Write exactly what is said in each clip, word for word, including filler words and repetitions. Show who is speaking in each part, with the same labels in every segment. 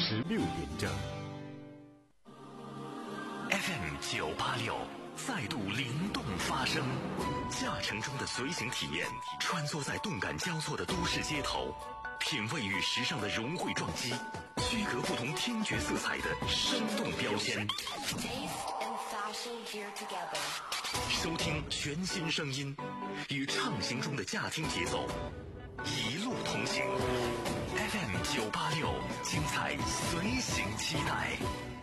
Speaker 1: 十六点整。
Speaker 2: F M 九八六再度灵动发声，驾乘中的随行体验，穿梭在动感交错的都市街头，品味与时尚的融汇撞击，区隔不同听觉色彩的生动标签。收听全新声音，与畅行中的驾听节奏，一路同行。F M 九八六，精彩随行期待。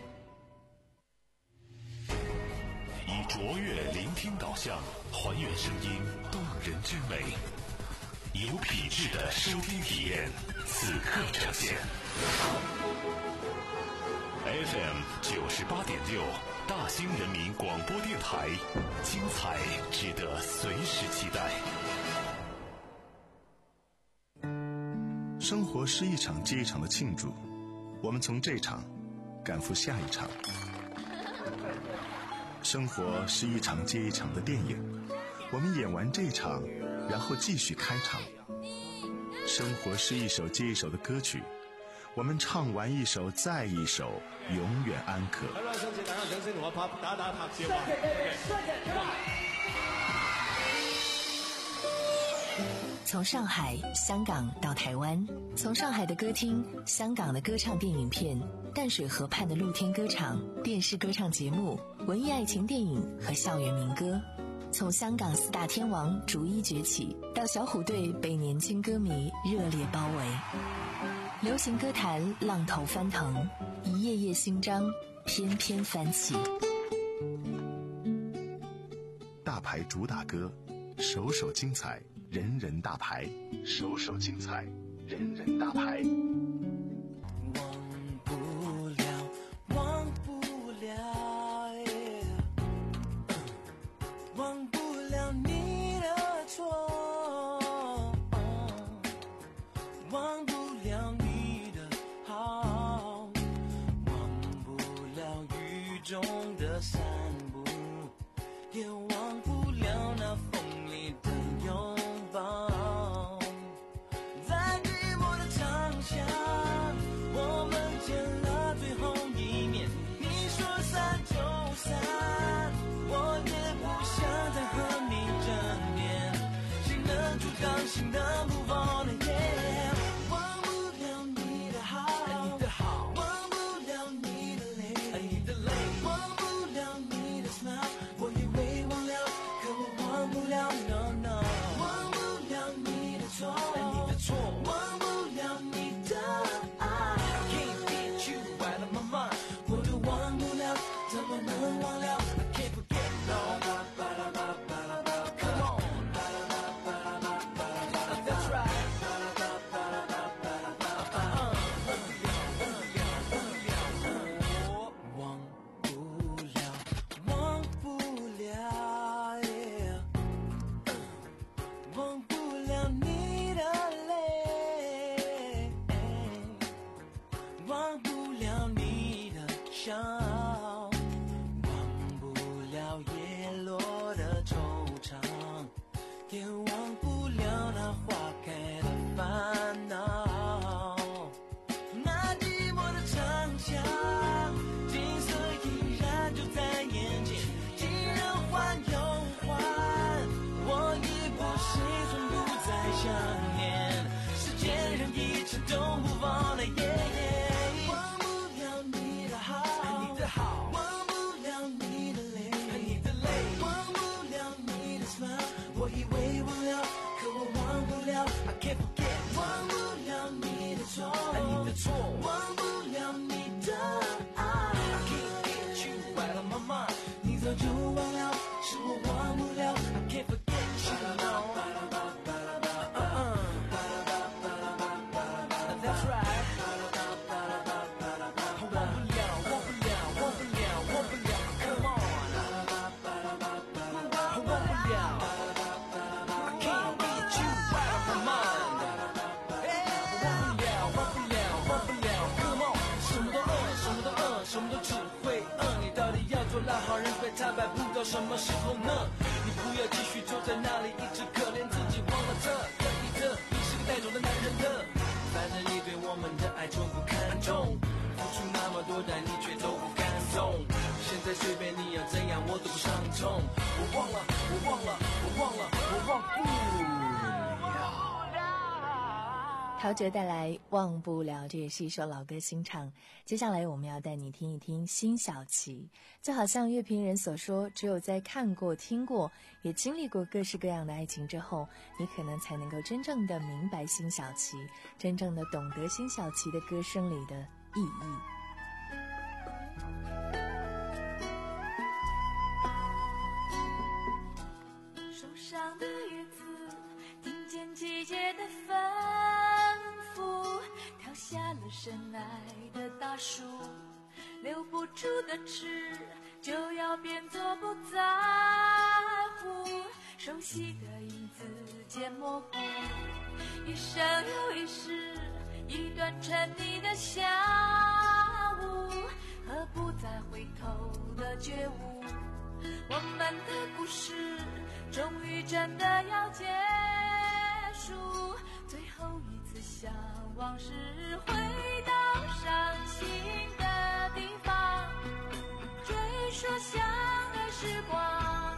Speaker 2: 以卓越聆听导向，还原声音动人之美，有品质的收听体验，此刻呈现。F M 九十八点六，大兴人民广播电台，精彩值得随时期待。
Speaker 3: 生活是一场接一场的庆祝，我们从这场赶赴下一场。生活是一场接一场的电影，我们演完这场，然后继续开场。生活是一首接一首的歌曲，我们唱完一首再一首，永远安可。
Speaker 4: 从上海、香港到台湾，从上海的歌厅、香港的歌唱电影片、淡水河畔的露天歌场、电视歌唱节目、文艺爱情电影和校园民歌，从香港四大天王逐一崛起，到小虎队被年轻歌迷热烈包围。流行歌坛浪头翻腾，一页页新章翩翩翻起。
Speaker 3: 大牌主打歌，首首精彩，人人大牌，首首精彩，人人大牌。
Speaker 5: 忘不了，忘不了，忘不了你的错，忘不了你的好，忘不了雨中的散步，也忘不了那风里的拥抱。在寂寞的长巷，我们见了最后一面，你说散就散，我也不想再和你争辩，谁能阻挡心的move on yeah。 忘不了你的好，你的好，忘不了你的泪，你的泪，忘不了你的 smile， 我以为忘了，可我忘不了 no no， 忘不了你的错，你的错，忘不了你的爱 I can't get you out of my mind， 我都忘不了，怎么能忘了 I can't forget no come on that's right忘不了，忘不了 yeah， 忘不了你的泪，忘不了你的笑，忘不了叶落的惆怅，也忘不了那花开的烦恼。那寂寞的长巷，景色依然就在眼前，既然换又换，我已不是从不再想念，时间让一切都move on了耶。忘不了你的好，你的好，忘不了你的泪，你的泪，忘不了你的 smile， 我以为忘了，可我忘不了 I can't forget， 忘不了你的错，你的错，忘不了你的爱 I can't get you out of my mind， 你早就忘了，是我忘不了 I can't forget you no that's right， 忘不了，忘不了，忘不了，忘不了 come on， 忘不了 I can't get you out of my mind， 忘不了，忘不了，忘不了 come on， 什么都饿，什么都饿，什么都只会饿，你到底要做老好人，被他摆不到什么时候呢？你不要继续坐在那里一直可怜自己，忘了这可以的，你是个带走的男人的，反正你对我们的爱从不看重，反多，但你却都不感动。现在随便你要怎样，我都不伤痛。我忘了，我忘了，我忘了，我忘不了。
Speaker 4: 陶喆带来《忘不了》，这也是一首老歌新唱。接下来我们要带你听一听辛晓琪。就好像乐评人所说，只有在看过、听过，也经历过各式各样的爱情之后，你可能才能够真正的明白辛晓琪，真正的懂得辛晓琪的歌声里的意义。
Speaker 1: 树上的叶子听见季节的吩咐，跳下了深爱的大树，留不住的痴就要变作不在乎，熟悉的影子渐模糊，一生又一世，一段沉溺的下午和不再回头的觉悟，我们的故事终于真的要结束，最后一次向往事回到伤心的地方，追溯相爱时光，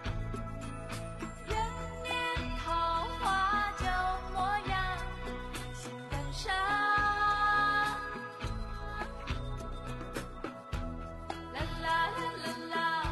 Speaker 1: 人面桃花旧模样，心感伤。啦啦啦啦啦。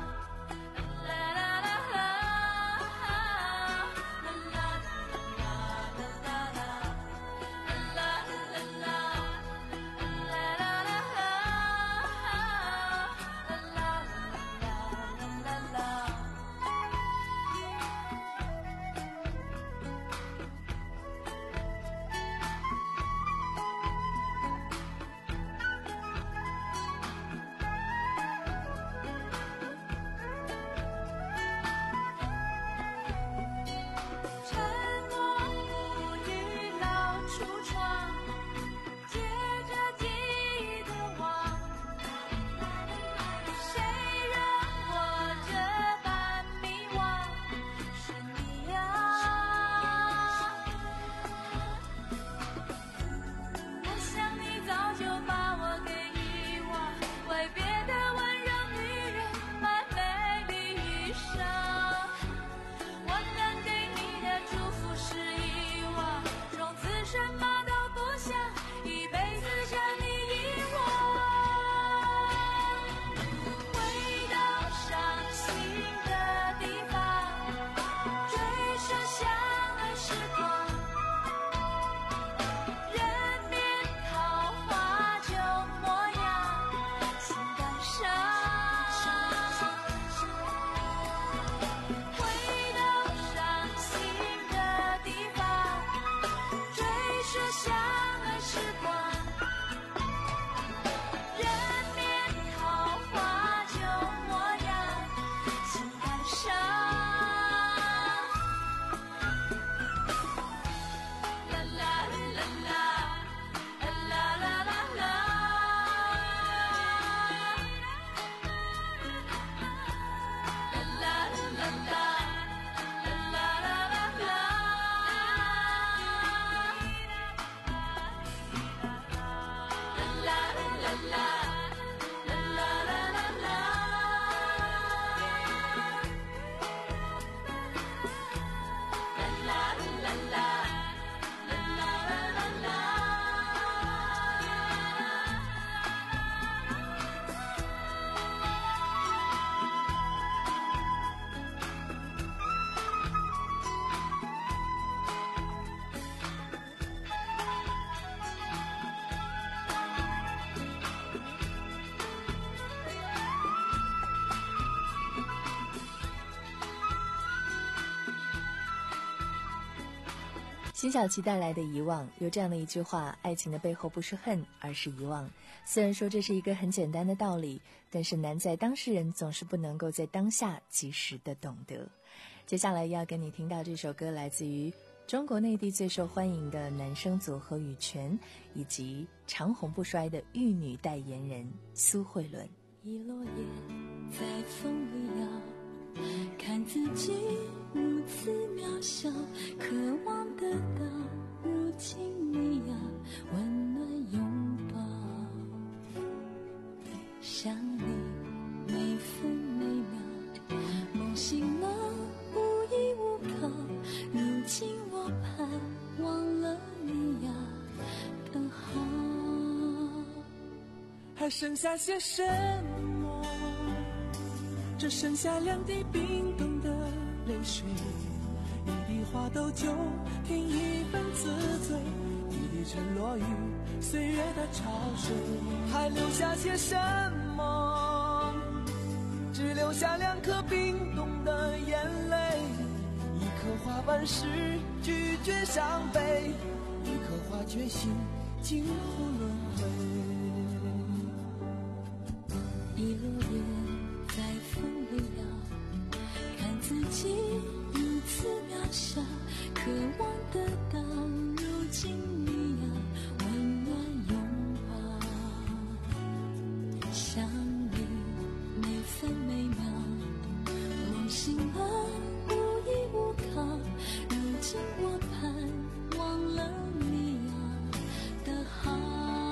Speaker 4: 辛晓琪带来的遗忘，有这样的一句话：爱情的背后不是恨，而是遗忘。虽然说这是一个很简单的道理，但是难在当事人总是不能够在当下及时的懂得。接下来要跟你听到这首歌，来自于中国内地最受欢迎的男声组合羽泉，以及长红不衰的玉女代言人苏慧伦。
Speaker 1: 一落叶在风里摇，看自己如此渺小，渴望得到如今你呀温暖拥抱。 想你每分每秒，梦醒了无依无靠，如今我盼望了你呀的好。
Speaker 5: 还剩下些什么？只剩下两滴冰冻的泪水，一滴花豆酒添一份自醉，一滴沉落于岁月的潮水。还留下些什么？只留下两颗冰冻的眼泪，一颗花瓣时拒绝伤悲，一颗花决心今后轮回。
Speaker 1: 一落叶在风里摇，看自己如此渺小，渴望得到如今你呀温暖拥抱。想你每分每秒，梦醒了无依无靠，如今我盼望了你呀的好。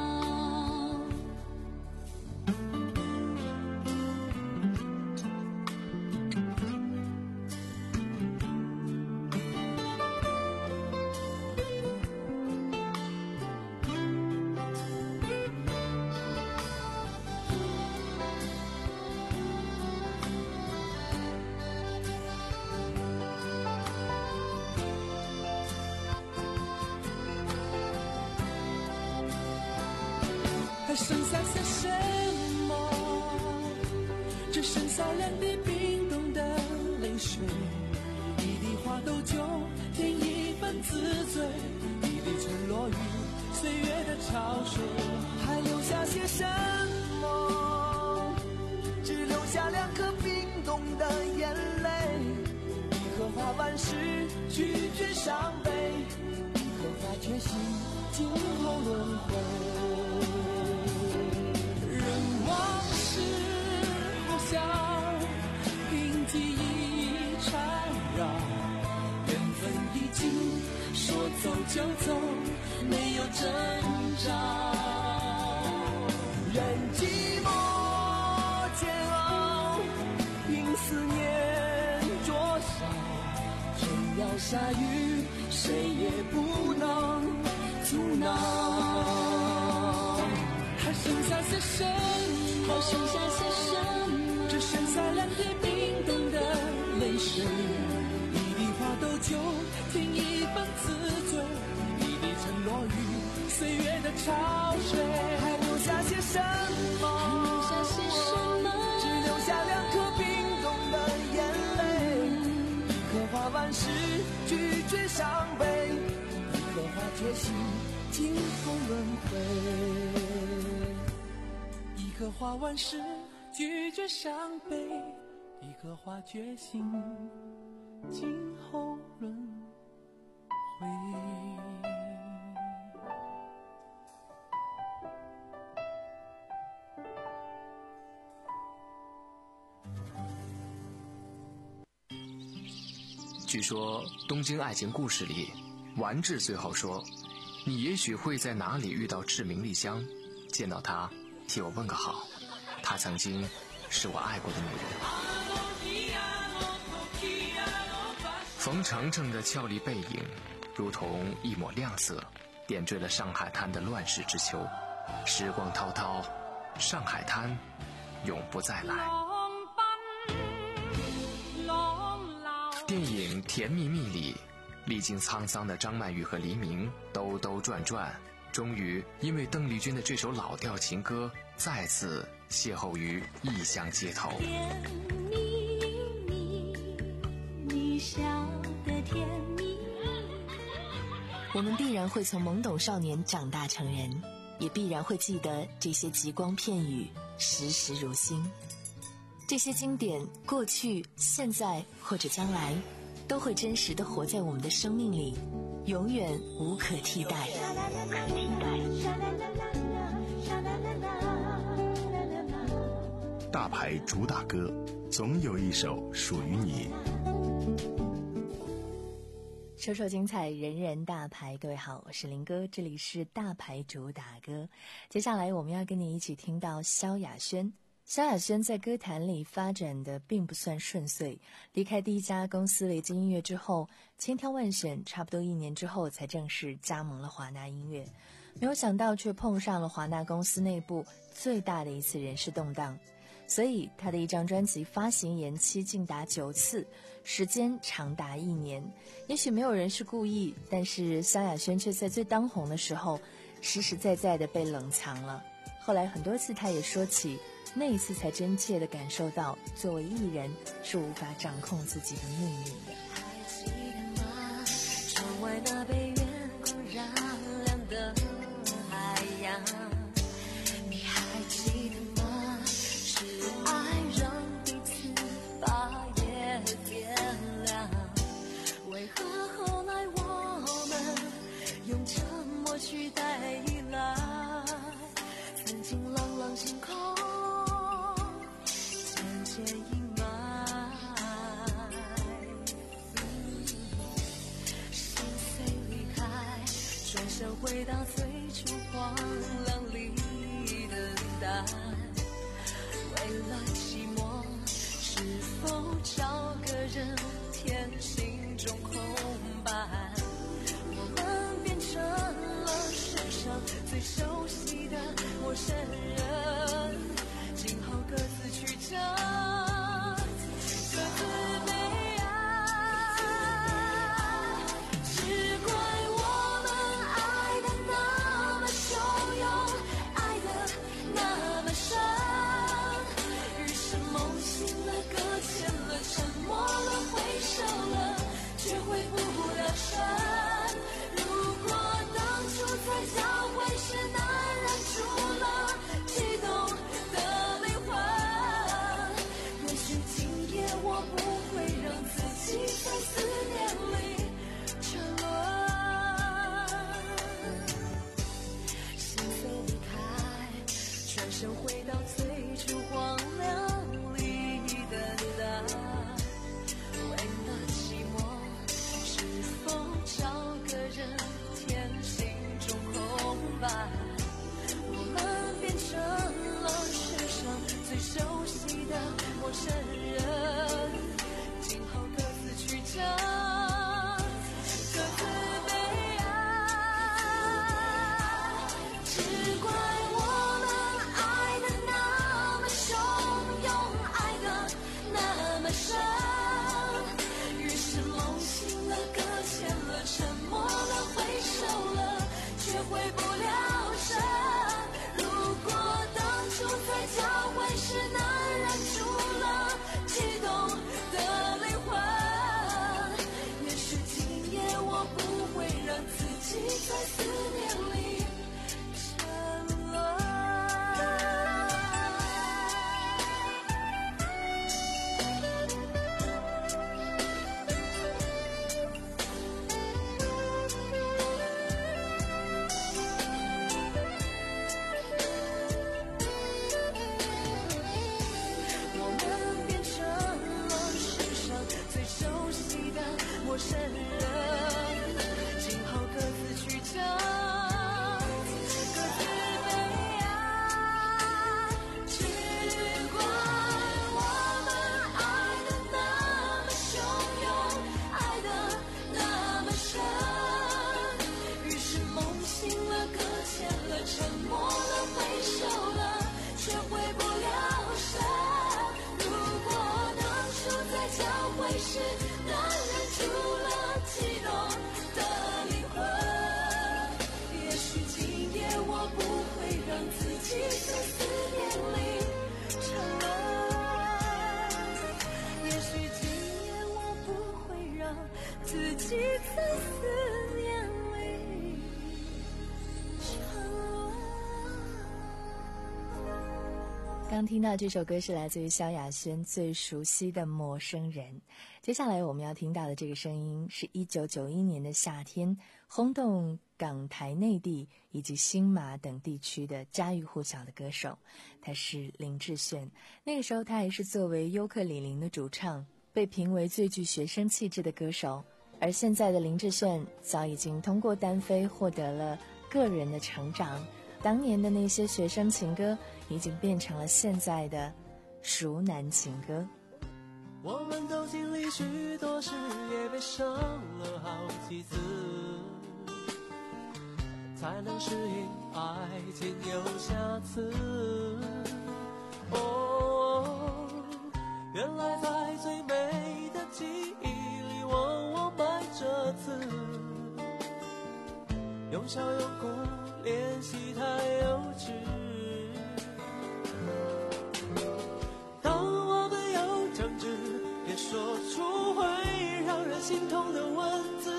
Speaker 5: 还剩下些什么？只剩下两滴冰冻的泪水，一滴花豆酒添一份自醉，一滴沉落于岁月的潮水。还留下些什么？只留下两颗冰冻的眼泪，一颗花瓣时拒绝伤悲，一颗花决心今后轮回。往事呼啸，凭记忆缠绕，缘分已尽，说走就走，没有征兆。任寂寞煎熬，凭思念灼烧，天要下雨，谁也不能阻挠。还剩下些什么？
Speaker 1: 还剩下些什么？
Speaker 5: 只剩下两滴冰冻的泪水，一滴花豆酒添一份自醉，一滴沉落于岁月的潮水。还留下些什么？
Speaker 1: 还留下些什么？
Speaker 5: 只留下两颗冰冻的眼泪，一颗花瓣时拒绝伤悲，一颗花决心今后轮回。一颗花完时拒绝伤悲，一颗花决心今后轮回。
Speaker 6: 据说《东京爱情故事》里，丸治最后说：“你也许会在哪里遇到志明丽香，见到她，替我问个好。她曾经是我爱过的女人。”冯程程的俏丽背影，如同一抹亮色，点缀了上海滩的乱世之秋。时光滔滔，上海滩永不再来。电影《甜蜜蜜》里，历经沧桑的张曼玉和黎明兜兜转转，终于因为邓丽君的这首老调情歌，再次邂逅于异乡街头。
Speaker 1: 甜蜜蜜，你笑得甜蜜蜜。
Speaker 4: 我们必然会从懵懂少年长大成人，也必然会记得这些极光片语，时时如新。这些经典，过去、现在或者将来，都会真实地活在我们的生命里，永远无可替代。
Speaker 3: 大牌主打歌，总有一首属于你。
Speaker 4: 首首精彩，人人大牌。各位好，我是林哥，这里是大牌主打歌。接下来我们要跟你一起听到萧亚轩萧亚轩在歌坛里发展的并不算顺遂，离开第一家公司雷金音乐之后，千挑万选，差不多一年之后才正式加盟了华纳音乐。没有想到却碰上了华纳公司内部最大的一次人事动荡，所以他的一张专辑发行延期竟达九次，时间长达一年。也许没有人是故意，但是萧亚轩却在最当红的时候实实在在地被冷藏了。后来很多次他也说起，那一次才真切地感受到，作为艺人是无法掌控自己的命运的。
Speaker 1: 还记得吗？窗外那被月光染亮的海洋，你还记得吗？是爱让彼此把夜点亮，为何后来我们用沉默取代依赖？曾经朗朗星空渐渐阴霾，心碎离开，转身回到最初荒凉里等待。为了寂寞，是否找个人填心中空白？我们变成了世上最熟悉的陌生人，今后各自去找，各自悲哀。只怪我们爱的那么汹涌，爱的那么深，于是梦醒了，搁浅了，沉默了，回首了，却回不了神。如果当初在交汇时难忍住了悸动的灵魂，也许今夜我不会让自己在思念里沉沦。心碎离开，转身回到最初荒凉里等待。为了寂寞，是否找个人填心中空白？我们变成了世上最熟悉的陌生人，今后各自去找，各自悲哀。只怪我们爱的那么汹涌，爱的那么深，于是梦醒了，搁浅了，沉默了，回首了，却回不了神。如果当初在交汇时难忍住了悸动的灵魂，也许今夜我不会让自己在思念里沉沦。我们变成了世上最熟悉的陌生人，今后各自去找，各自悲哀。只怪我们爱的那么汹涌，爱的那么深，于是梦醒了，搁浅了，沉默了，回首了，却回不了神。如果当初在交汇时难忍住了悸动的灵魂，也许今夜我不会让自己在思念里沉沦。也许今夜我不会让自己在思念里沉沦。
Speaker 4: 刚听到这首歌是来自于萧亚轩最熟悉的陌生人。接下来我们要听到的这个声音是一九九一年的夏天轰动港台内地以及新马等地区的家喻户晓的歌手，他是林志炫。那个时候他还是作为优客李林的主唱，被评为最具学生气质的歌手。而现在的林志炫早已经通过单飞获得了个人的成长， 当年的那些学生情歌已经变成了现在的熟男情歌。
Speaker 5: 我们都经历许多事，也被伤了好几次，才能适应爱情有瑕疵。哦，原来在最美的记忆里，往往埋着刺，用笑用哭练习太幼稚。当我们有争执，别说出会让人心痛的文字，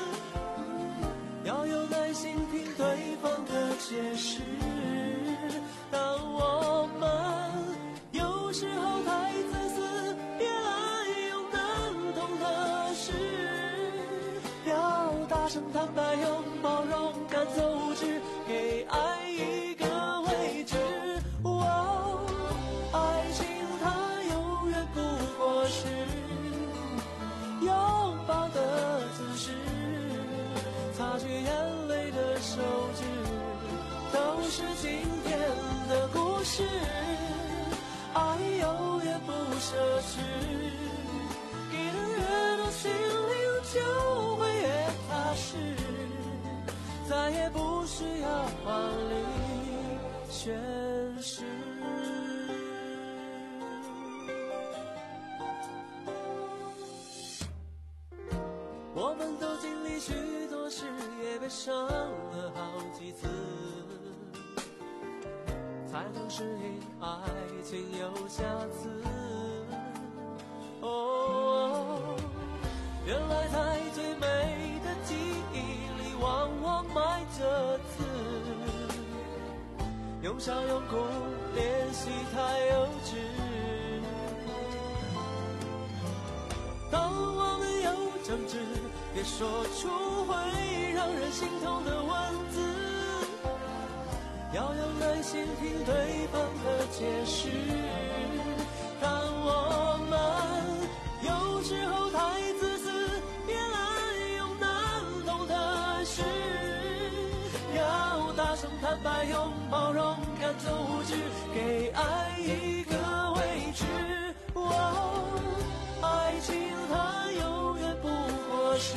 Speaker 5: 要有耐心听对方的解释。当我们有时候太自私，别滥用难懂的事，要大声坦白，用包容，赶走无知，给爱一个位置。哦，爱情它永远不过是拥抱的姿势，擦去眼泪的手指，都是今天的故事。爱永远不奢侈，给的越多，心灵就会越踏实，再也不需要华丽宣誓。我们都经历许多事，也被伤了好几次，才能适应爱情有瑕疵。哦，原来在最美的记忆里，往往埋着刺，用笑用哭练习太幼稚。当我们有争执，别说出会让人心痛的文字，要有耐心听对方的解释。当我们有时候太自私，别滥用难懂的事，要大声坦白，用包容，赶走无知，给爱一个位置。哦，爱情它永远不过是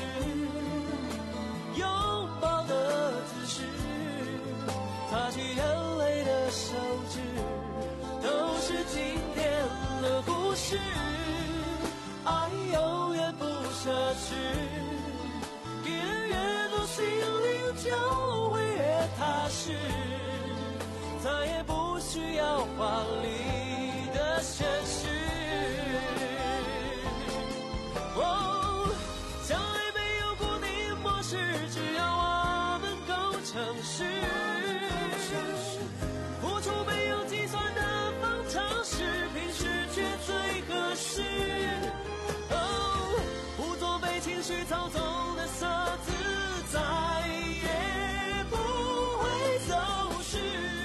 Speaker 5: 拥抱的姿势，擦去眼泪的手指，都是今天的故事。爱永远不奢侈，给的越多，心灵就会越踏实，再也不需要华丽的宣誓。哦，相爱没有固定模式，只要我们够诚实，付出没有计算的方程式，平时却最合适。哦，不做被情绪操纵的色字，再也不会走失，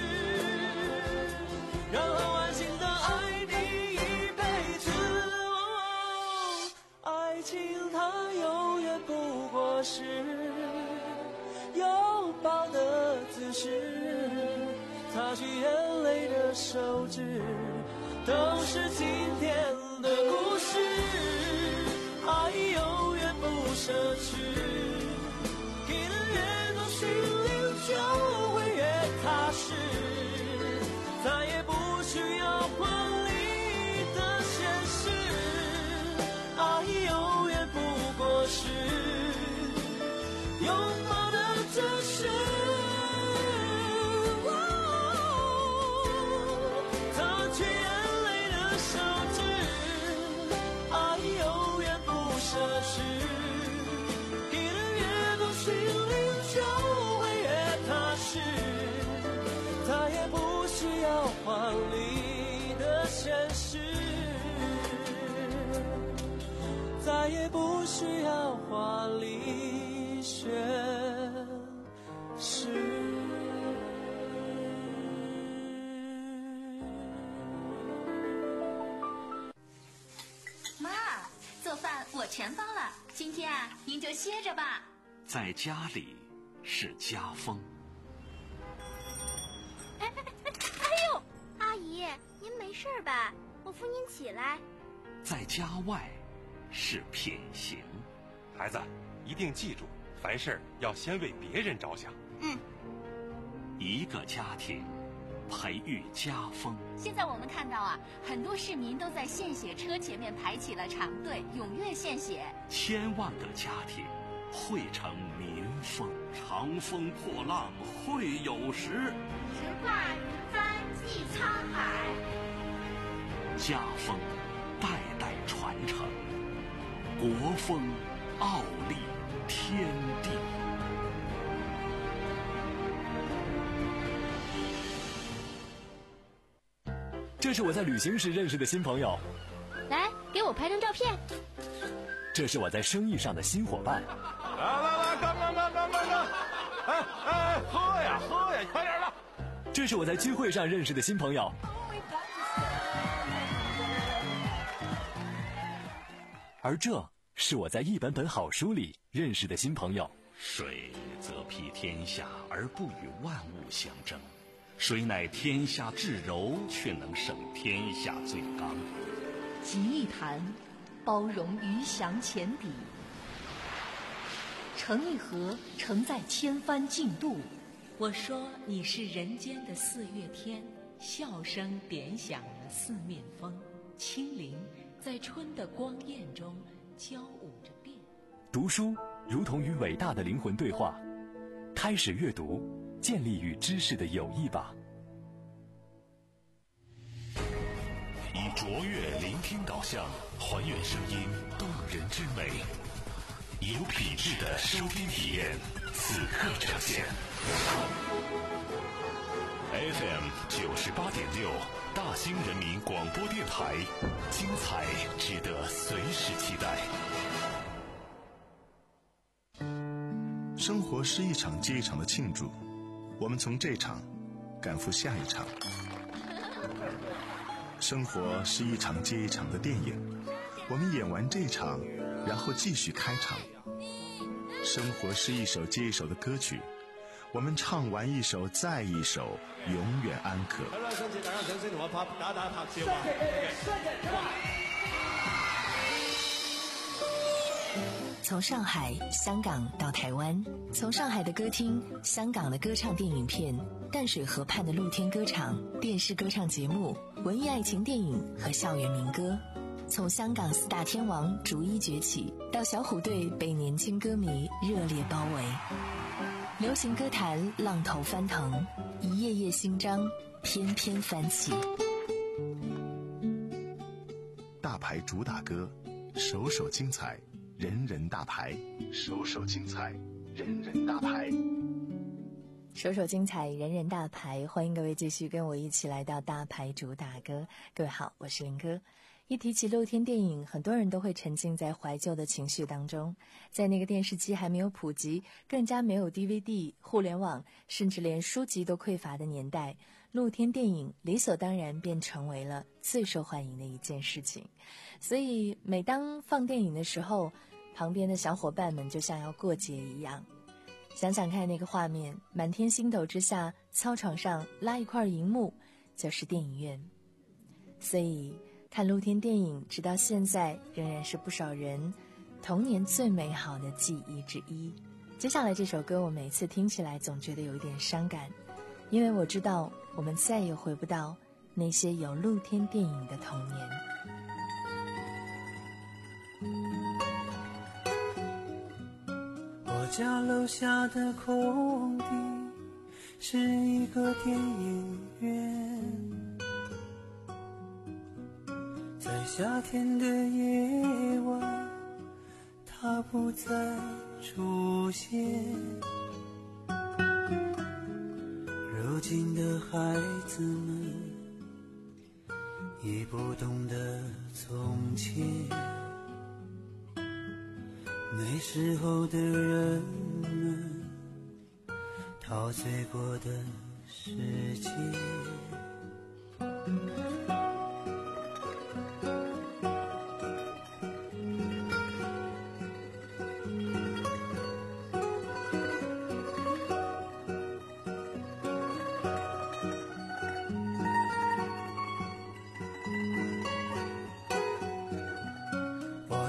Speaker 5: 然后安心的爱你一辈子。哦，爱情它永远不过是拥抱的姿势，擦去眼泪的手指，都是今天的故事。爱永远不奢侈，给的越多，心灵就会越踏实，再也不需要华丽的宣誓。爱永远不过是拥抱的姿势。擦去眼泪的手指，爱永远不奢侈，给的越多，心灵就会越踏实，再也不需要华丽的宣誓，再也不需要华丽宣誓。
Speaker 7: 妈，做饭我全包了，今天啊，您就歇着吧。
Speaker 2: 在家里是家风。
Speaker 8: 爸，我扶您起来。
Speaker 2: 在家外是品行。
Speaker 9: 孩子，一定记住，凡事要先为别人着想。
Speaker 8: 嗯。
Speaker 2: 一个家庭培育家风。
Speaker 7: 现在我们看到啊，很多市民都在献血车前面排起了长队，踊跃献血。
Speaker 2: 千万个家庭汇成民风。长风破浪会有时，
Speaker 8: 直挂云帆济沧海。
Speaker 2: 家风代代传承，国风傲立天地。
Speaker 10: 这是我在旅行时认识的新朋友，
Speaker 8: 来，给我拍张照片。
Speaker 10: 这是我在生意上的新伙伴。
Speaker 9: 来来来，干干干干干干！哎哎，喝呀喝呀，快点的！
Speaker 10: 这是我在聚会上认识的新朋友。而这是我在一本本好书里认识的新朋友。
Speaker 2: 水则披天下而不与万物相争，水乃天下至柔，却能胜天下最刚。
Speaker 1: 集一坛，包容鱼翔浅底；成一河，承载千帆竞渡。我说你是人间的四月天，笑声点响了四面风，清灵在春的光艳中交舞着变。
Speaker 10: 读书如同与伟大的灵魂对话，开始阅读，建立与知识的友谊吧。
Speaker 2: 以卓越聆听导向，还原声音动人之美，有品质的收听体验，此刻呈现。F M 九十八点六，大兴人民广播电台，精彩值得随时期待。
Speaker 3: 生活是一场接一场的庆祝，我们从这场赶赴下一场。生活是一场接一场的电影，我们演完这场，然后继续开场。生活是一首接一首的歌曲，我们唱完一首再一首，永远安可。
Speaker 4: 从上海、香港到台湾，从上海的歌厅、香港的歌唱电影片、淡水河畔的露天歌场、电视歌唱节目、文艺爱情电影和校园民歌，从香港四大天王逐一崛起，到小虎队被年轻歌迷热烈包围，流行歌坛浪头翻腾，一页页新章翩翩翻起。
Speaker 3: 大牌主打歌，首首精彩，人人大牌，首首精彩，人人大牌，
Speaker 4: 首首精彩，人人大牌。欢迎各位继续跟我一起来到大牌主打歌。各位好，我是林哥。一提起露天电影，很多人都会沉浸在怀旧的情绪当中。在那个电视机还没有普及，更加没有 D V D、互联网，甚至连书籍都匮乏的年代，露天电影理所当然便成为了最受欢迎的一件事情。所以每当放电影的时候，旁边的小伙伴们就像要过节一样。想想看那个画面，满天星斗之下，操场上拉一块荧幕，就是电影院。所以看露天电影直到现在仍然是不少人童年最美好的记忆之一。接下来这首歌我每次听起来总觉得有一点伤感，因为我知道我们再也回不到那些有露天电影的童年。
Speaker 5: 我家楼下的空地是一个电影院，在夏天的夜晚它不再出现，如今的孩子们已不懂得从前，那时候的人们陶醉过的世界。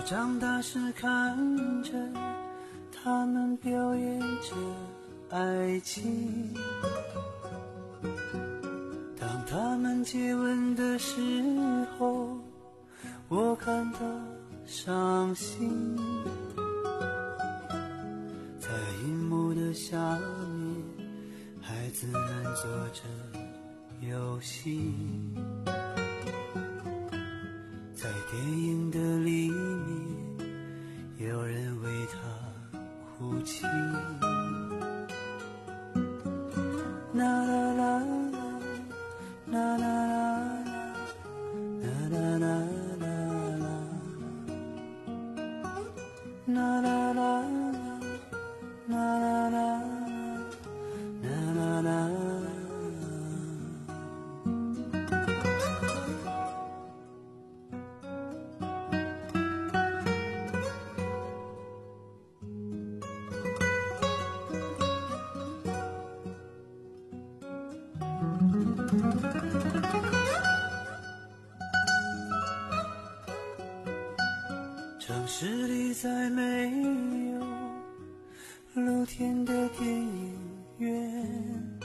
Speaker 5: 长大时看着他们表演着爱情，当他们接吻的时候，我感到伤心。在荧幕的下面，孩子们做着游戏，在电影的里面，有人为他哭泣。啦啦啦啦啦啦啦啦啦啦啦啦。城市里再没有露天的电影院，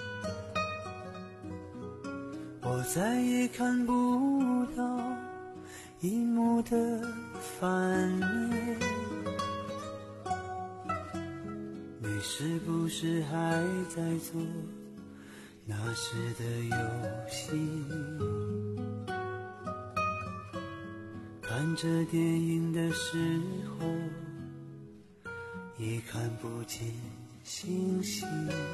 Speaker 5: 我再也看不到荧幕的反面。你是不是还在做那时的游戏？看着电影的时候，也看不见星星。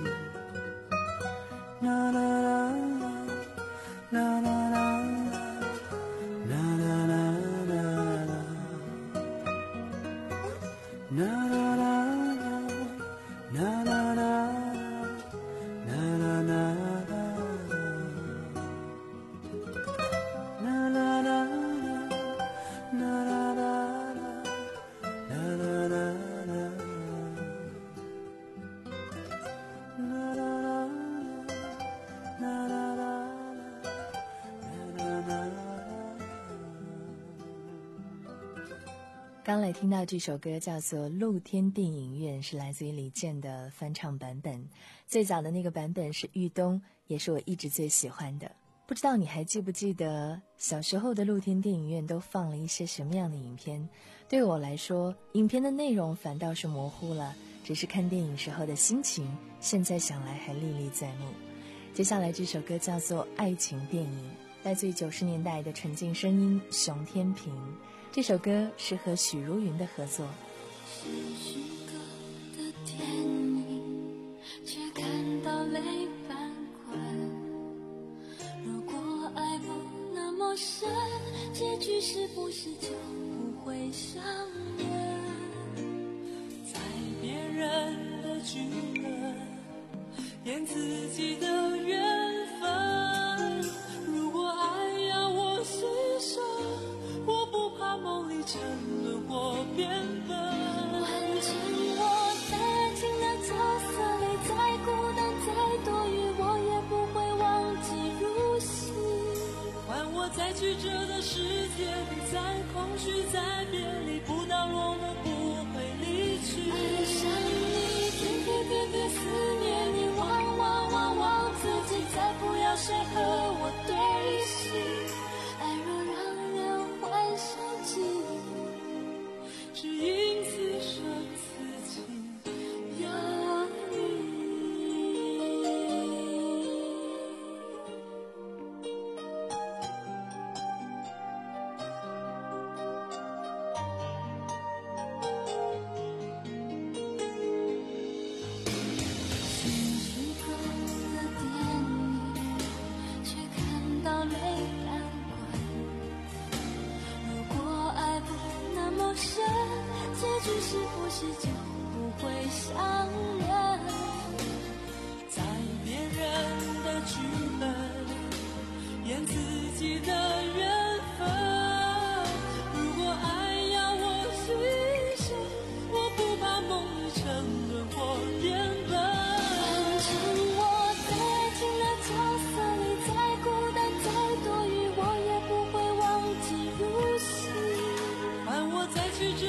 Speaker 5: 啦啦啦啦啦啦啦啦啦啦啦啦啦。
Speaker 4: 刚来听到这首歌叫做《露天电影院》，是来自于李健的翻唱版本。最早的那个版本是玉东，也是我一直最喜欢的。不知道你还记不记得小时候的露天电影院都放了一些什么样的影片？对我来说，影片的内容反倒是模糊了，只是看电影时候的心情，现在想来还历历在目。接下来这首歌叫做《爱情电影》，来自于九十年代的纯净声音熊天平。这首歌是和许茹芸的合作。
Speaker 1: 是虚构的电影，却看到泪翻滚。如果爱不那么深，结局是不是就不会相认？
Speaker 5: 在别人的剧本演自己的缘分，如果爱要我牺牲，我不怕梦里沉沦或变笨，
Speaker 1: 换成我在爱情的角色里，再孤单再多余，我也不会忘记入戏。
Speaker 5: 换我在曲折的世界里，在空虚在别离，不到落幕不会离去。
Speaker 1: 爱上你，天天天天思念你，忘忘忘忘自己，再不要谁和我对戏。爱若让人幻想记忆，
Speaker 5: 只因此生此情有你。
Speaker 1: 是虚构的电影，却看到泪翻滚。如果爱不那么深，结局是不是就不会相认？
Speaker 5: 在别人的剧本演自己的缘分，如果爱要我牺牲，我不怕梦里沉沦或变笨。
Speaker 1: 换成我在爱情的角色里，再孤单再多余，我也不会忘记入戏。
Speaker 5: 换我在曲折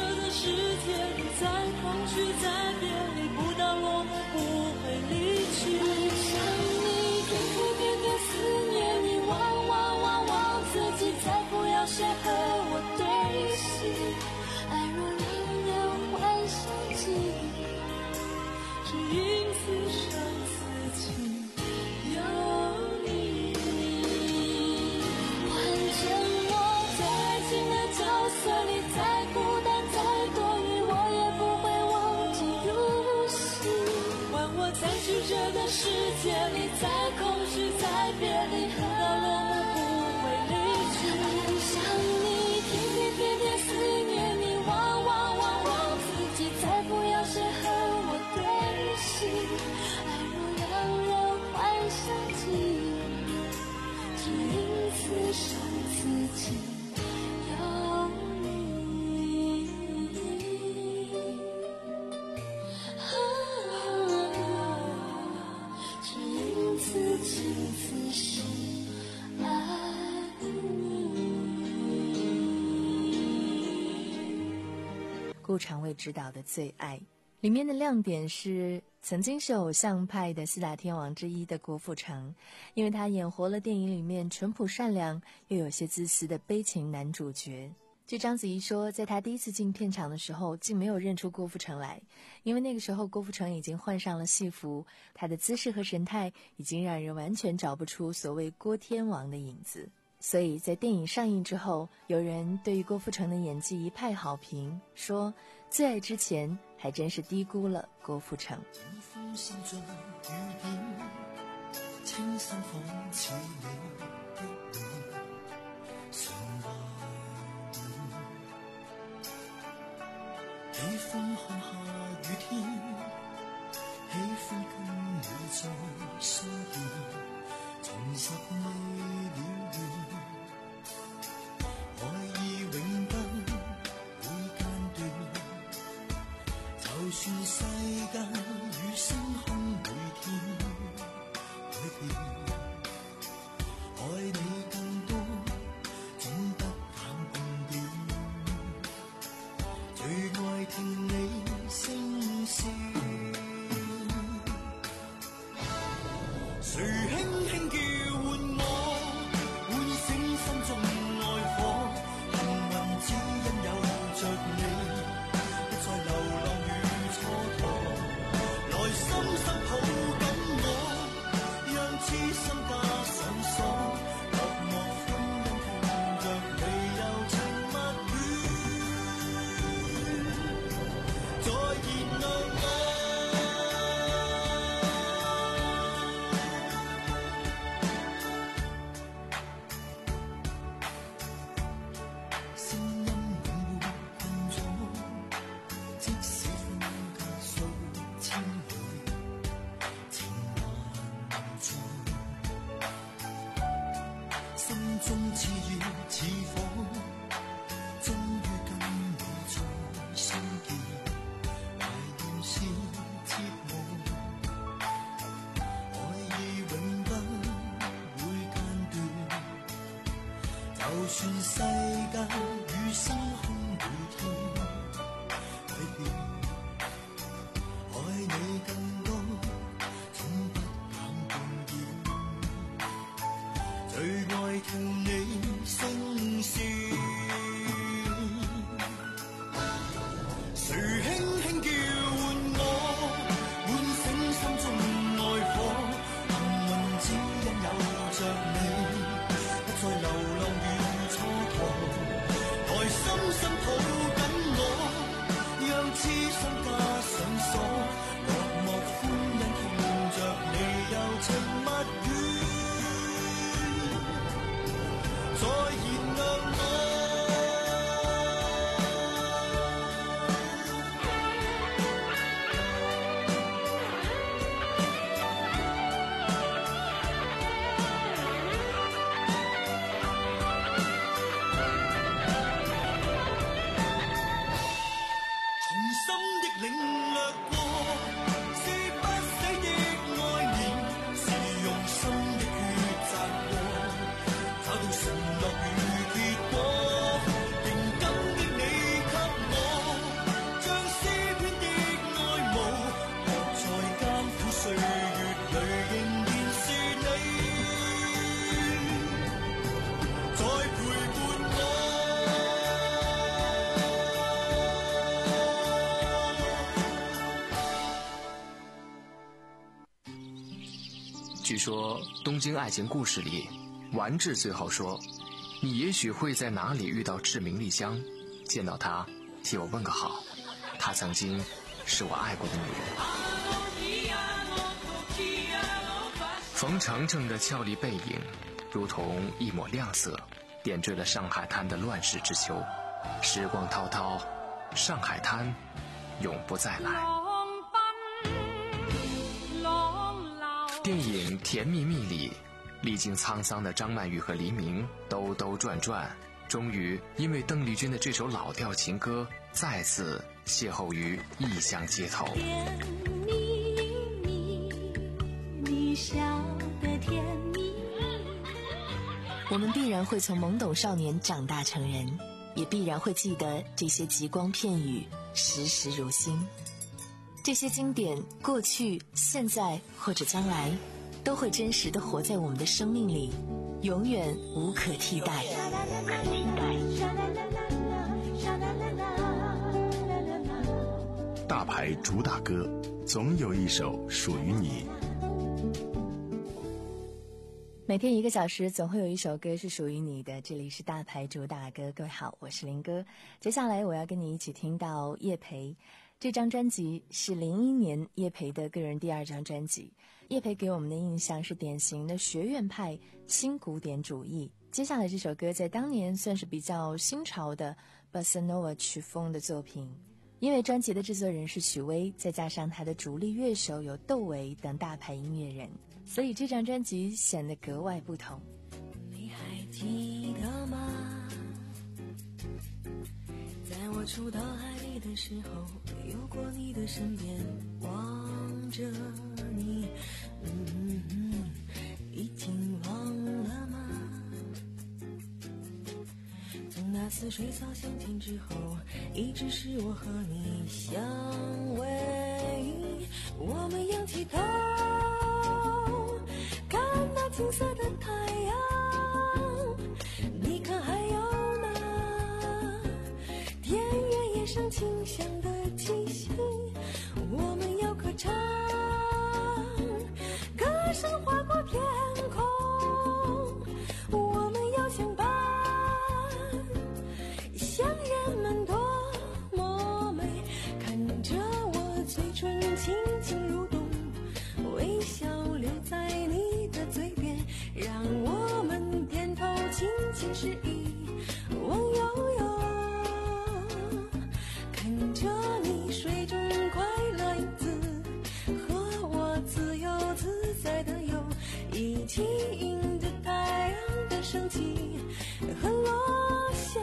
Speaker 4: 顾长卫执导的《最爱》，里面的亮点是曾经是偶像派的四大天王之一的郭富城，因为他演活了电影里面淳朴善良又有些自私的悲情男主角。据章子怡说，在她第一次进片场的时候竟没有认出郭富城来，因为那个时候郭富城已经换上了戏服，他的姿势和神态已经让人完全找不出所谓郭天王的影子。所以在电影上映之后，有人对于郭富城的演技一派好评，说最爱之前还真是低估了郭富城。
Speaker 5: 喜歡看下雨天，喜歡跟你再相見，重拾未了緣，愛意永不會間斷，就算世間與星空每天改變，愛你更多總不冷共點，最愛聽你聲線，誰輕輕叫喚我，喚醒心中愛火，幸運只因有着你，不再流浪與蹉跎，來深深抱緊我，讓痴心加上鎖，落寞歡欣聽着你柔情蜜語，再燃亮我。聲音永會困咗，即使分隔數千里，情還在，心中熾熱似火，終於跟你再相見，懷念是折磨，愛意永不會間斷，就算世界與星空每天改變，愛你更多總不冷共擾，最愛聽你聲線，誰輕輕叫喚我，喚醒心中愛火，幸運只因有着你，不再流浪與蹉跎，來深深抱緊我，讓痴心加上鎖，落寞歡欣聽着你柔情蜜語，再燃亮我。從心的領略過，是不死的愛念，是用心的抉擇過，找到承諾與結果，認真的你給我，將詩篇的愛慕，學在艱苦歲月裏仍然是你，在陪伴我。
Speaker 6: 据说《东京爱情故事》里，丸治最后说：“你也许会在哪里遇到志明丽香，见到她，替我问个好。她曾经是我爱过的女人。”冯程程的俏丽背影，如同一抹亮色，点缀了上海滩的乱世之秋。时光滔滔，上海滩永不再来。电影《甜蜜蜜》里，历经沧桑的张曼玉和黎明兜兜转转，终于因为邓丽君的这首老调情歌，再次邂逅于异乡街头。
Speaker 1: 甜蜜蜜，你笑得甜蜜。
Speaker 4: 我们必然会从懵懂少年长大成人， 也必然会记得这些极光片语，时时如新。这些经典，过去、现在或者将来，都会真实地活在我们的生命里，永远无可替代。
Speaker 3: 大牌主打歌，总有一首属于你。
Speaker 4: 每天一个小时，总会有一首歌是属于你的。这里是大牌主打歌，各位好，我是林哥。接下来我要跟你一起听到叶培。这张专辑是零一年叶培的个人第二张专辑。叶培给我们的印象是典型的学院派新古典主义。接下来这首歌在当年算是比较新潮的 Bossa Nova 曲风的作品。因为专辑的制作人是许巍，再加上他的主力乐手有窦唯等大牌音乐人，所以这张专辑显得格外不同。
Speaker 1: 你还记得吗？在我出到海里的时候，游过你的身边，望着你，嗯嗯，已经忘了吗？从那次水草相亲之后，一直是我和你相偎，我们仰起头看那金色的太阳，你看还有那田园野上清香的气息，我们要歌唱，歌声划过天空，我们要相伴，像人们多么美，看着我嘴唇轻轻蠕动，微笑留在你的嘴边，让我们点头轻轻示意，望悠悠，看着你水中快乐影子，和我自由自在的游，一起迎着太阳的升起和落下。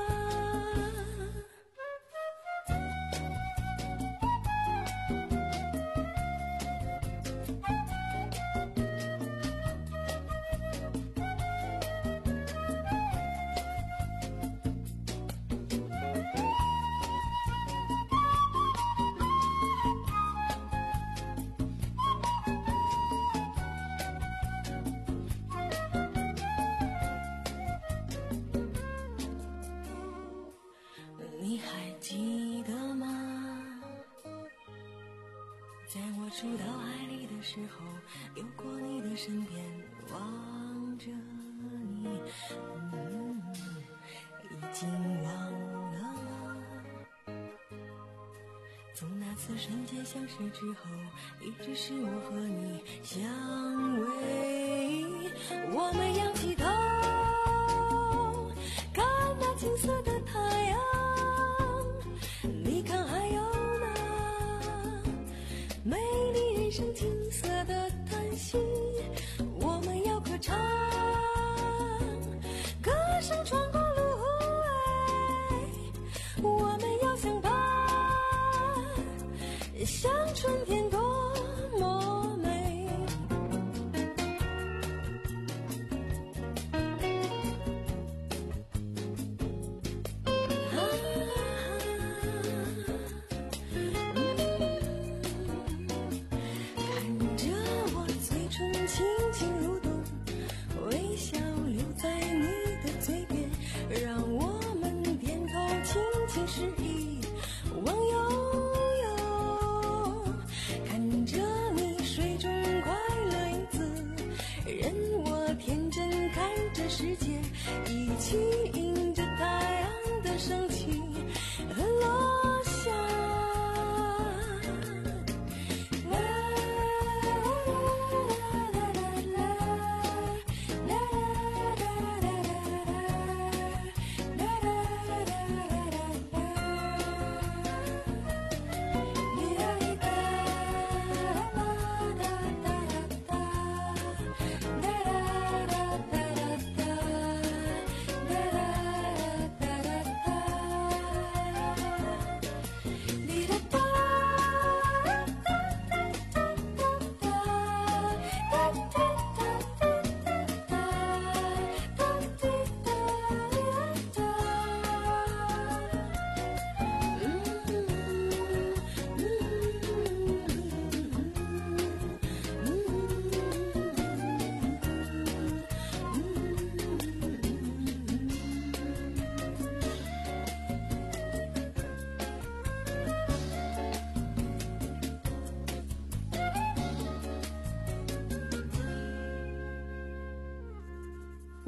Speaker 1: 你还记得吗？在我出到海里的时候，游过你的身边，望着你，嗯，已经忘了吗？从那次瞬间相识之后，一直是我和你相偎，我们仰起头看那金色的太阳，你看还有那美丽人生金色的叹息，我们要歌唱，歌声穿过芦苇，我们要相伴，像春天多么美。看着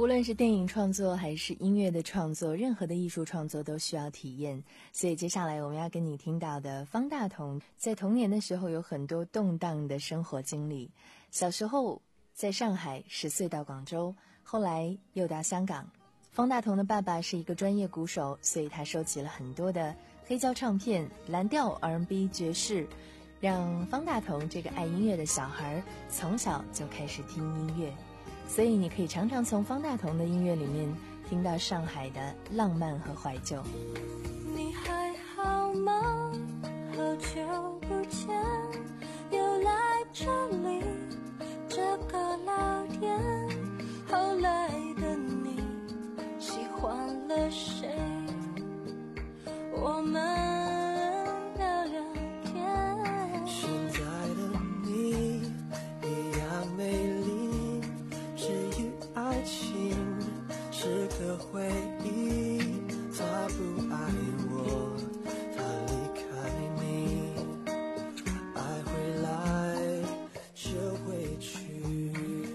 Speaker 4: 无论是电影创作还是音乐的创作，任何的艺术创作都需要体验。所以接下来我们要跟你听到的方大同，在童年的时候有很多动荡的生活经历。小时候在上海，十岁到广州，后来又到香港。方大同的爸爸是一个专业鼓手，所以他收集了很多的黑胶唱片、蓝调、R and B、爵士，让方大同这个爱音乐的小孩从小就开始听音乐。所以你可以常常从方大同的音乐里面听到上海的浪漫和怀旧。
Speaker 1: 你还好吗？好久不见，又来这里这个老店，后来的你喜欢了谁？我们聊聊天。
Speaker 5: 现在的你一样美丽，至于爱情是个回忆，他不爱我，他离开你，爱回来就回去，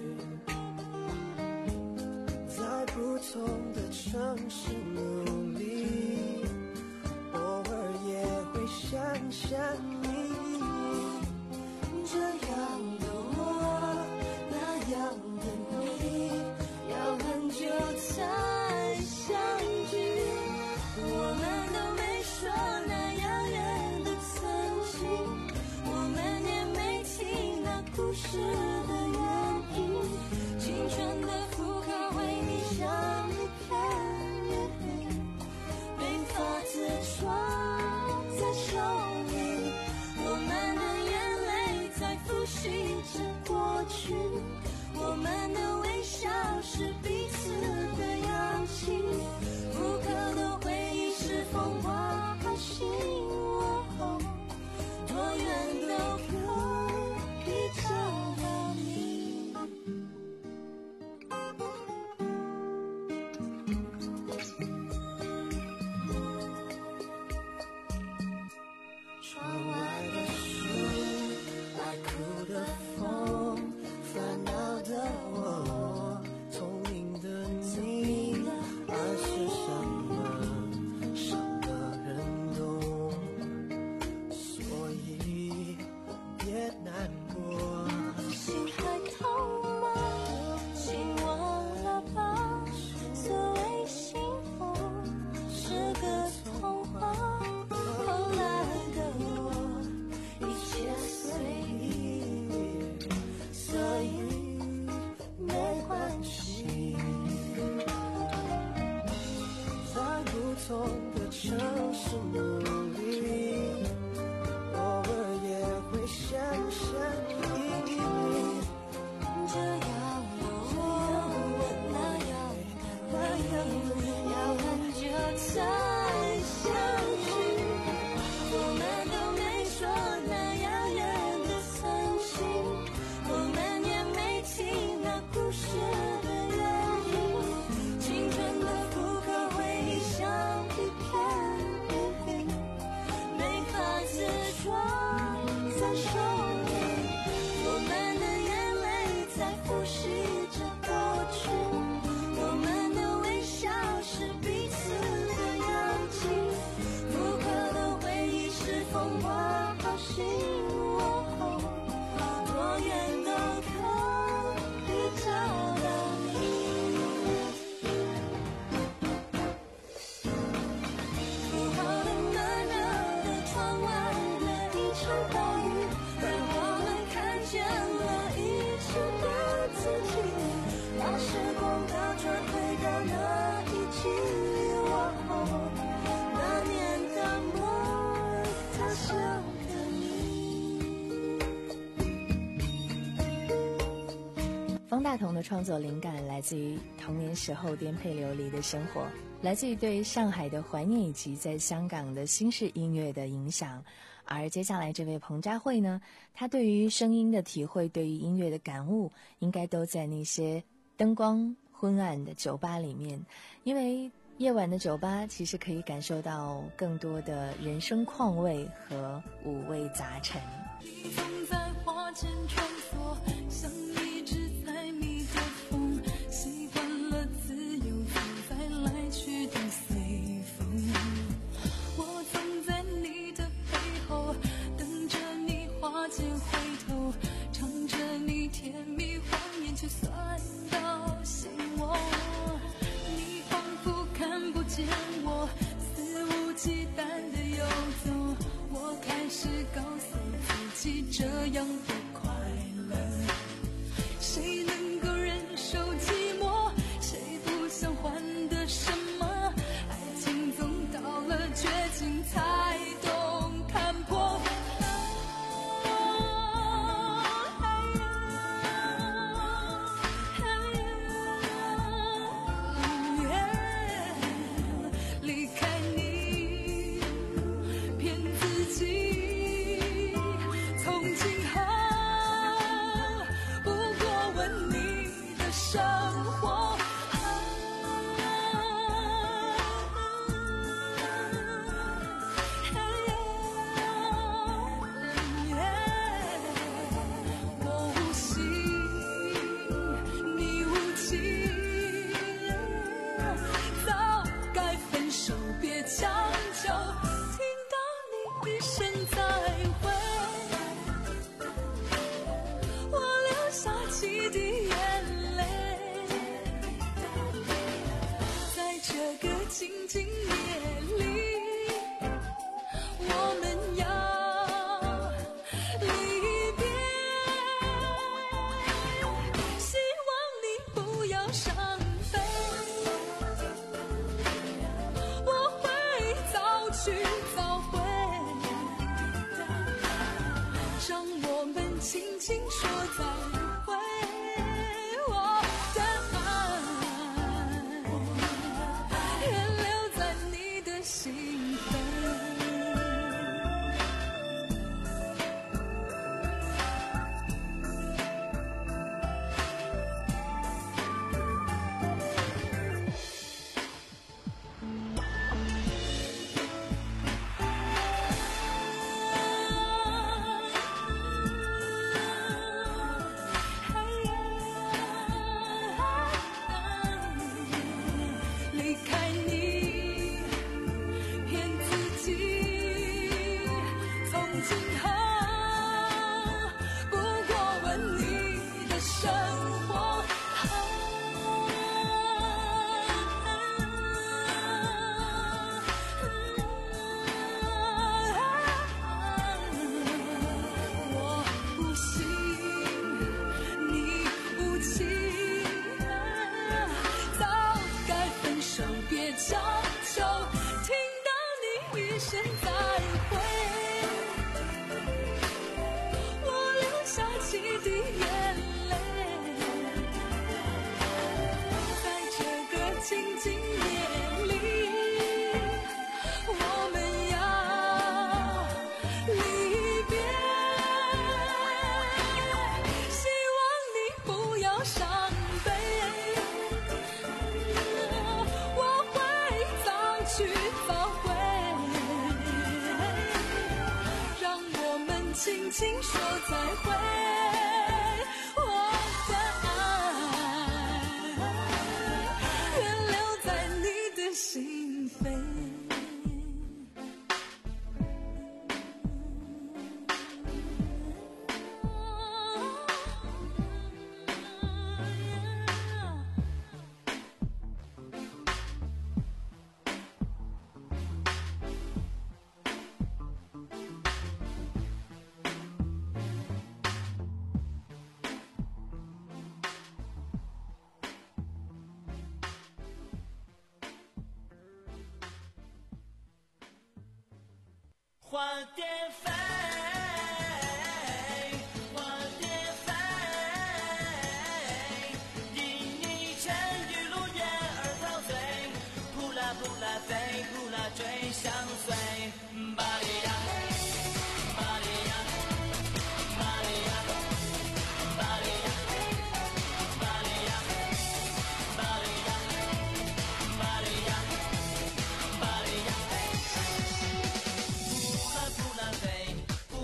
Speaker 5: 在不同的城市努力，偶尔也会想想你，这样的我，那样的你，要很久才相聚，我们都没说那遥远的曾经，我们也没提那故事的原因，青春的复刻回忆像一片月饼，没法子装在手里，我们的眼泪在复习着过去，我们的微笑是彼此的氧气，复刻的回忆是风花和心，哦，多远都可以找到你。窗外的树，爱哭的风，烦恼的我，聪明的你，爱是什么，什么人懂，所以别难过。
Speaker 1: 心还痛吗？请忘了吧，所谓幸福是个童话，后来的我一切随意，所以没关系，
Speaker 5: 在不同的城市努力，偶尔也会想想你，
Speaker 1: 这样的我，那样的你，要很久才相聚，我们都没说那遥远的曾经，我们也没提那故事的原因，青春的复刻回忆像一片月饼，没法子装在手里，我们的眼泪在复习着过去，我们的微笑是彼此的氧气，复刻的回忆是风花好心，哦，多远都可以找到你。午后的闷热的窗外的一场暴雨，让我们看见了以前的自己，把时光倒转回到那一季，哦，那年的梦，他乡的你。
Speaker 4: 方大同的创作灵感来自于童年时候颠沛流离的生活，来自于对上海的怀念以及在香港的新式音乐的影响。而接下来这位彭佳慧呢，她对于声音的体会，对于音乐的感悟，应该都在那些灯光昏暗的酒吧里面，因为夜晚的酒吧其实可以感受到更多的人生况味和五味杂陈。
Speaker 1: 风在花间穿梭，像一只采蜜的风，习惯了见我肆无忌惮的游走，我开始告诉自己这样不快乐。谁能够忍受寂寞？谁不想换得什么？爱情总到了绝境才懂看破。离开你，骗自己，从今后不过问你的生活。我无心，你无情，早该分手，别强求。听到你一声再会，我流下几滴眼泪。在这个静静夜里，我们要离别。希望你不要伤悲，我会早去早回，让我们轻轻说再会。我的爱仍留在你的心扉。离开你，骗自己，从今后不过问你的生活。我无心，你无情，早该分手，别强求。听到你一声再会，我流下几滴眼泪。在这个静静夜里，我们要离别。希望你不要伤悲，我会早去早回，让我们轻轻说再会。我的爱仍留在你的心扉。
Speaker 5: 花蝶飞，花蝶飞，因你沉鱼落雁而陶醉，扑啦扑啦飞，扑啦追相随。巴里呀，巴里呀，巴里呀，巴里呀，巴里呀，巴里呀，巴里呀，巴里呀。扑啦扑啦飞，扑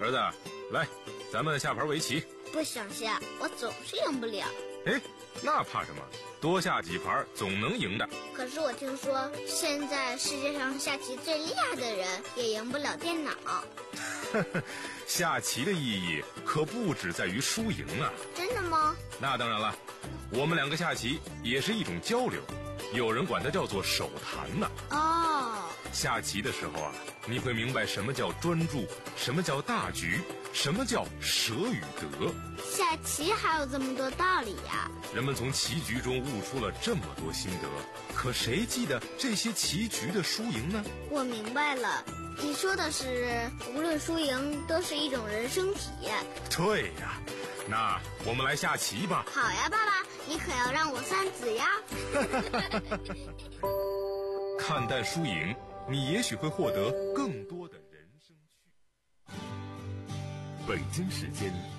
Speaker 9: 儿子，来，咱们下盘围棋。
Speaker 8: 不想下，我总是赢不了。
Speaker 9: 哎，那怕什么？多下几盘总能赢的。
Speaker 8: 可是我听说，现在世界上下棋最厉害的人也赢不了电脑。
Speaker 9: 下棋的意义可不只在于输赢啊！
Speaker 8: 真的吗？
Speaker 9: 那当然了，我们两个下棋也是一种交流，有人管它叫做手谈呢。
Speaker 8: 哦，
Speaker 9: 下棋的时候啊，你会明白什么叫专注，什么叫大局，什么叫舍与得。
Speaker 8: 下棋还有这么多道理呀！
Speaker 9: 人们从棋局中悟出了这么多心得，可谁记得这些棋局的输赢呢？
Speaker 8: 我明白了，你说的是无论输赢都是一种人生体验。
Speaker 9: 对呀，那我们来下棋吧。
Speaker 8: 好呀，爸爸，你可要让我三子呀。
Speaker 9: 看淡输赢，你也许会获得更多的人生趣。
Speaker 10: 北京时间